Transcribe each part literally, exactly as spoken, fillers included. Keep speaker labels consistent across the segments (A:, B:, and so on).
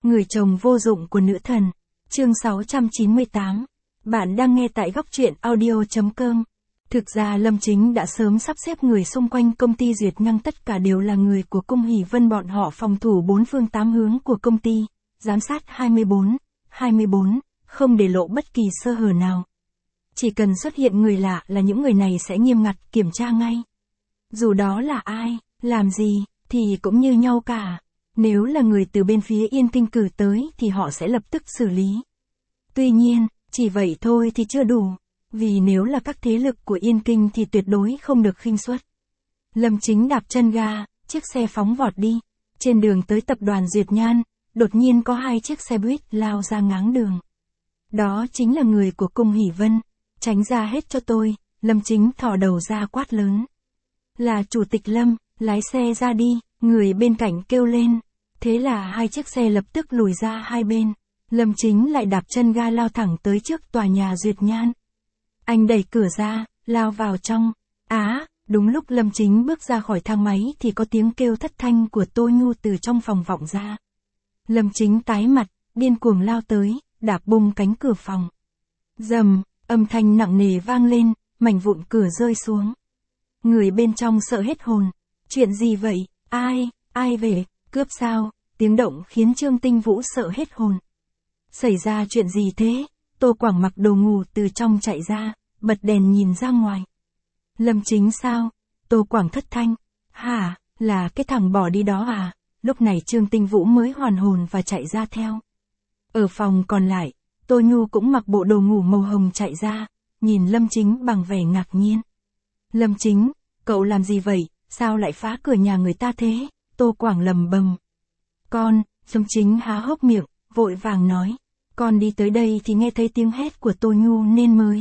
A: Người chồng vô dụng của nữ thần. Chương sáu trăm chín mươi tám. Bạn đang nghe tại góc truyện audio chấm com. Thực ra Lâm Chính đã sớm sắp xếp người xung quanh công ty Duyệt Ngăng, tất cả đều là người của cung Hỷ Vân, bọn họ phòng thủ bốn phương tám hướng của công ty, giám sát hai mươi bốn, hai mươi bốn, không để lộ bất kỳ sơ hở nào. Chỉ cần xuất hiện người lạ là những người này sẽ nghiêm ngặt kiểm tra ngay. Dù đó là ai, làm gì, thì cũng như nhau cả. Nếu là người từ bên phía Yên Kinh cử tới thì họ sẽ lập tức xử lý. Tuy nhiên, chỉ vậy thôi thì chưa đủ. Vì nếu là các thế lực của Yên Kinh thì tuyệt đối không được khinh suất. Lâm Chính đạp chân ga, chiếc xe phóng vọt đi. Trên đường tới tập đoàn Duyệt Nhan, đột nhiên có hai chiếc xe buýt lao ra ngáng đường. Đó chính là người của cung Hỷ Vân. Tránh ra hết cho tôi, Lâm Chính thò đầu ra quát lớn. Là Chủ tịch Lâm, lái xe ra đi, người bên cạnh kêu lên. Thế là hai chiếc xe lập tức lùi ra hai bên. Lâm Chính lại đạp chân ga lao thẳng tới trước tòa nhà Duyệt Nhan. Anh đẩy cửa ra, lao vào trong. Á, đúng lúc Lâm Chính bước ra khỏi thang máy thì có tiếng kêu thất thanh của Tô Nhu từ trong phòng vọng ra. Lâm Chính tái mặt, điên cuồng lao tới, đạp bung cánh cửa phòng. Rầm, âm thanh nặng nề vang lên, mảnh vụn cửa rơi xuống. Người bên trong sợ hết hồn. Chuyện gì vậy? Ai, ai về? Cướp sao? Tiếng động khiến Trương Tinh Vũ sợ hết hồn. Xảy ra chuyện gì thế? Tô Quảng mặc đồ ngủ từ trong chạy ra, bật đèn nhìn ra ngoài. Lâm Chính sao? Tô Quảng thất thanh. Hả, là cái thằng bỏ đi đó à? Lúc này Trương Tinh Vũ mới hoàn hồn và chạy ra theo. Ở phòng còn lại, Tô Nhu cũng mặc bộ đồ ngủ màu hồng chạy ra, nhìn Lâm Chính bằng vẻ ngạc nhiên. Lâm Chính, cậu làm gì vậy? Sao lại phá cửa nhà người ta thế? Tô Quảng lầm bầm. Con, Lâm Chính há hốc miệng, vội vàng nói. Con đi tới đây thì nghe thấy tiếng hét của Tô Nhu nên mới.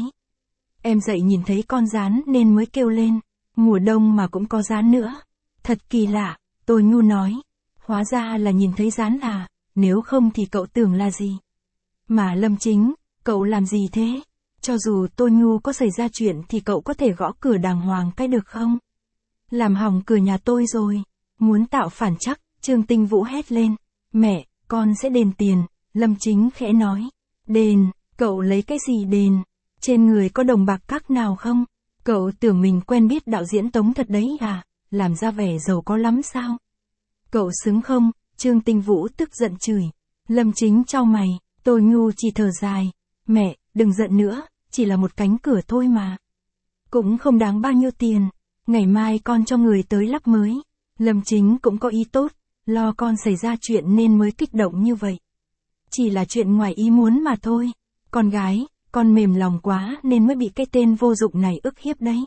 A: Em dậy nhìn thấy con gián nên mới kêu lên. Mùa đông mà cũng có gián nữa. Thật kỳ lạ, Tô Nhu nói. Hóa ra là nhìn thấy gián à, nếu không thì cậu tưởng là gì? Mà Lâm Chính, cậu làm gì thế? Cho dù Tô Nhu có xảy ra chuyện thì cậu có thể gõ cửa đàng hoàng cái được không? Làm hỏng cửa nhà tôi rồi. Muốn tạo phản chắc, Trương Tinh Vũ hét lên. Mẹ, con sẽ đền tiền. Lâm Chính khẽ nói. Đền, cậu lấy cái gì đền? Trên người có đồng bạc các nào không? Cậu tưởng mình quen biết đạo diễn Tống thật đấy à? Làm ra vẻ giàu có lắm sao? Cậu xứng không? Trương Tinh Vũ tức giận chửi. Lâm Chính chau mày, Tô Nhu chỉ thở dài. Mẹ, đừng giận nữa, chỉ là một cánh cửa thôi mà. Cũng không đáng bao nhiêu tiền. Ngày mai con cho người tới lắp mới. Lâm Chính cũng có ý tốt, lo con xảy ra chuyện nên mới kích động như vậy. Chỉ là chuyện ngoài ý muốn mà thôi. Con gái, con mềm lòng quá nên mới bị cái tên vô dụng này ức hiếp đấy.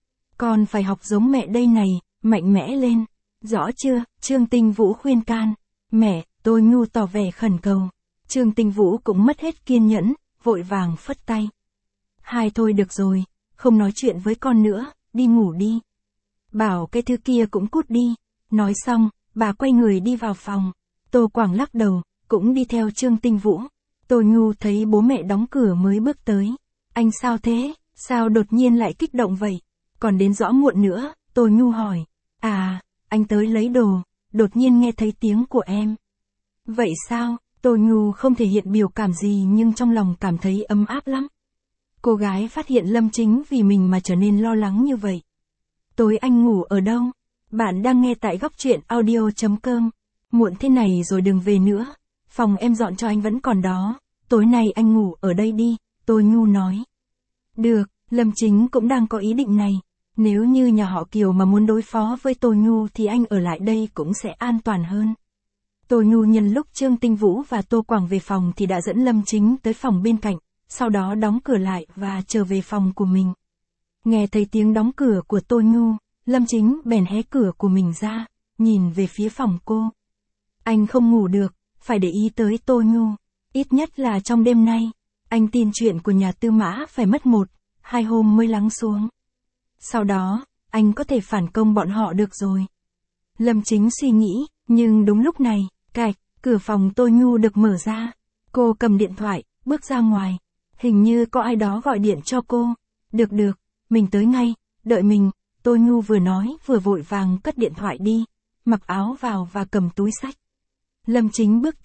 A: Con phải học giống mẹ đây này, mạnh mẽ lên. Rõ chưa? Trương Tinh Vũ khuyên can. Mẹ, Tô Nhu tỏ vẻ khẩn cầu. Trương Tinh Vũ cũng mất hết kiên nhẫn, vội vàng phất tay. Hai thôi được rồi, không nói chuyện với con nữa, đi ngủ đi. Bảo cái thứ kia cũng cút đi. Nói xong, bà quay người đi vào phòng. Tô Quảng lắc đầu, cũng đi theo Trương Tinh Vũ. Tô Nhu thấy bố mẹ đóng cửa mới bước tới. Anh sao thế? Sao đột nhiên lại kích động vậy? Còn đến rõ muộn nữa, Tô Nhu hỏi. À, anh tới lấy đồ, đột nhiên nghe thấy tiếng của em. Vậy sao? Tô Nhu không thể hiện biểu cảm gì nhưng trong lòng cảm thấy ấm áp lắm. Cô gái phát hiện Lâm Chính vì mình mà trở nên lo lắng như vậy. Tối anh ngủ ở đâu? Bạn đang nghe tại góc truyện audio chấm com. Muộn thế này rồi đừng về nữa. Phòng em dọn cho anh vẫn còn đó. Tối nay anh ngủ ở đây đi, Tô Nhu nói. Được, Lâm Chính cũng đang có ý định này. Nếu như nhà họ Kiều mà muốn đối phó với Tô Nhu thì anh ở lại đây cũng sẽ an toàn hơn. Tô Nhu nhân lúc Trương Tinh Vũ và Tô Quảng về phòng thì đã dẫn Lâm Chính tới phòng bên cạnh, sau đó đóng cửa lại và trở về phòng của mình. Nghe thấy tiếng đóng cửa của Tô Nhu, Lâm Chính bèn hé cửa của mình ra, nhìn về phía phòng cô. Anh không ngủ được, phải để ý tới Tô Nhu. Ít nhất là trong đêm nay, anh tin chuyện của nhà Tư Mã phải mất một, hai hôm mới lắng xuống. Sau đó, anh có thể phản công bọn họ được rồi. Lâm Chính suy nghĩ, nhưng đúng lúc này, cạch, cửa phòng Tô Nhu được mở ra. Cô cầm điện thoại, bước ra ngoài. Hình như có ai đó gọi điện cho cô. Được được, mình tới ngay, đợi mình. Tô Nhu vừa nói vừa vội vàng cất điện thoại đi, mặc áo vào và cầm túi xách. Lâm Chính bước tới,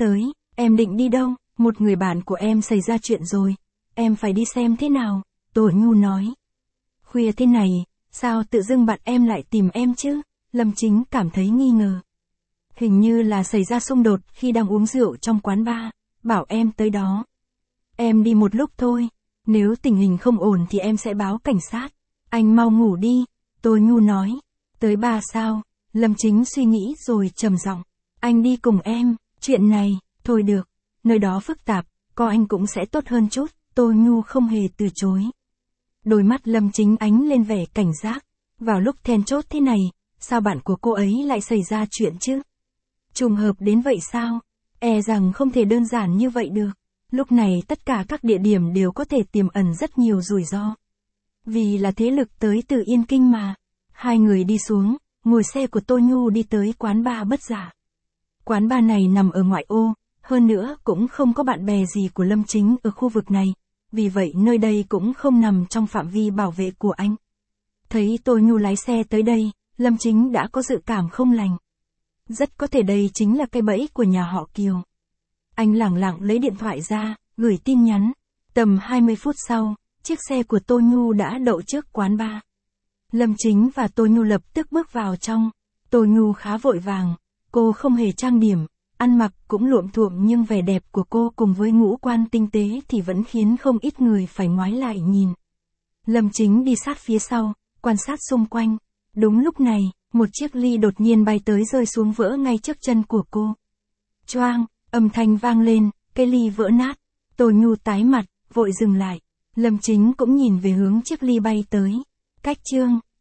A: Em định đi đâu? Một người bạn của em xảy ra chuyện rồi. Em phải đi xem thế nào. Tô Nhu nói. Khuya thế này, sao tự dưng bạn em lại tìm em chứ? Lâm Chính cảm thấy nghi ngờ. Hình như là xảy ra xung đột khi đang uống rượu trong quán bar, bảo em tới đó. Em đi một lúc thôi, nếu tình hình không ổn thì em sẽ báo cảnh sát. Anh mau ngủ đi, Tô Nhu nói. Tới bar sao? Lâm Chính suy nghĩ rồi trầm giọng. Anh đi cùng em, chuyện này, thôi được, nơi đó phức tạp, có anh cũng sẽ tốt hơn chút, Tô Nhu không hề từ chối. Đôi mắt Lâm Chính ánh lên vẻ cảnh giác, vào lúc then chốt thế này, sao bạn của cô ấy lại xảy ra chuyện chứ? Trùng hợp đến vậy sao? E rằng không thể đơn giản như vậy được. Lúc này tất cả các địa điểm đều có thể tiềm ẩn rất nhiều rủi ro. Vì là thế lực tới từ Yên Kinh mà. Hai người đi xuống, ngồi xe của Tô Nhu đi tới quán bar Bất Giả. Quán bar này nằm ở ngoại ô, hơn nữa cũng không có bạn bè gì của Lâm Chính ở khu vực này. Vì vậy nơi đây cũng không nằm trong phạm vi bảo vệ của anh. Thấy Tô Nhu lái xe tới đây, Lâm Chính đã có dự cảm không lành. Rất có thể đây chính là cái bẫy của nhà họ Kiều. Anh lẳng lặng lấy điện thoại ra, gửi tin nhắn. Tầm hai mươi phút sau, chiếc xe của Tô Nhu đã đậu trước quán bar. Lâm Chính và Tô Nhu lập tức bước vào trong. Tô Nhu khá vội vàng, cô không hề trang điểm, ăn mặc cũng luộm thuộm nhưng vẻ đẹp của cô cùng với ngũ quan tinh tế thì vẫn khiến không ít người phải ngoái lại nhìn. Lâm Chính đi sát phía sau, quan sát xung quanh. Đúng lúc này, một chiếc ly đột nhiên bay tới rơi xuống vỡ ngay trước chân của cô. Choang, âm thanh vang lên, cái ly vỡ nát. Tô Nhu tái mặt, vội dừng lại. Lâm Chính cũng nhìn về hướng chiếc ly bay tới. Cách chương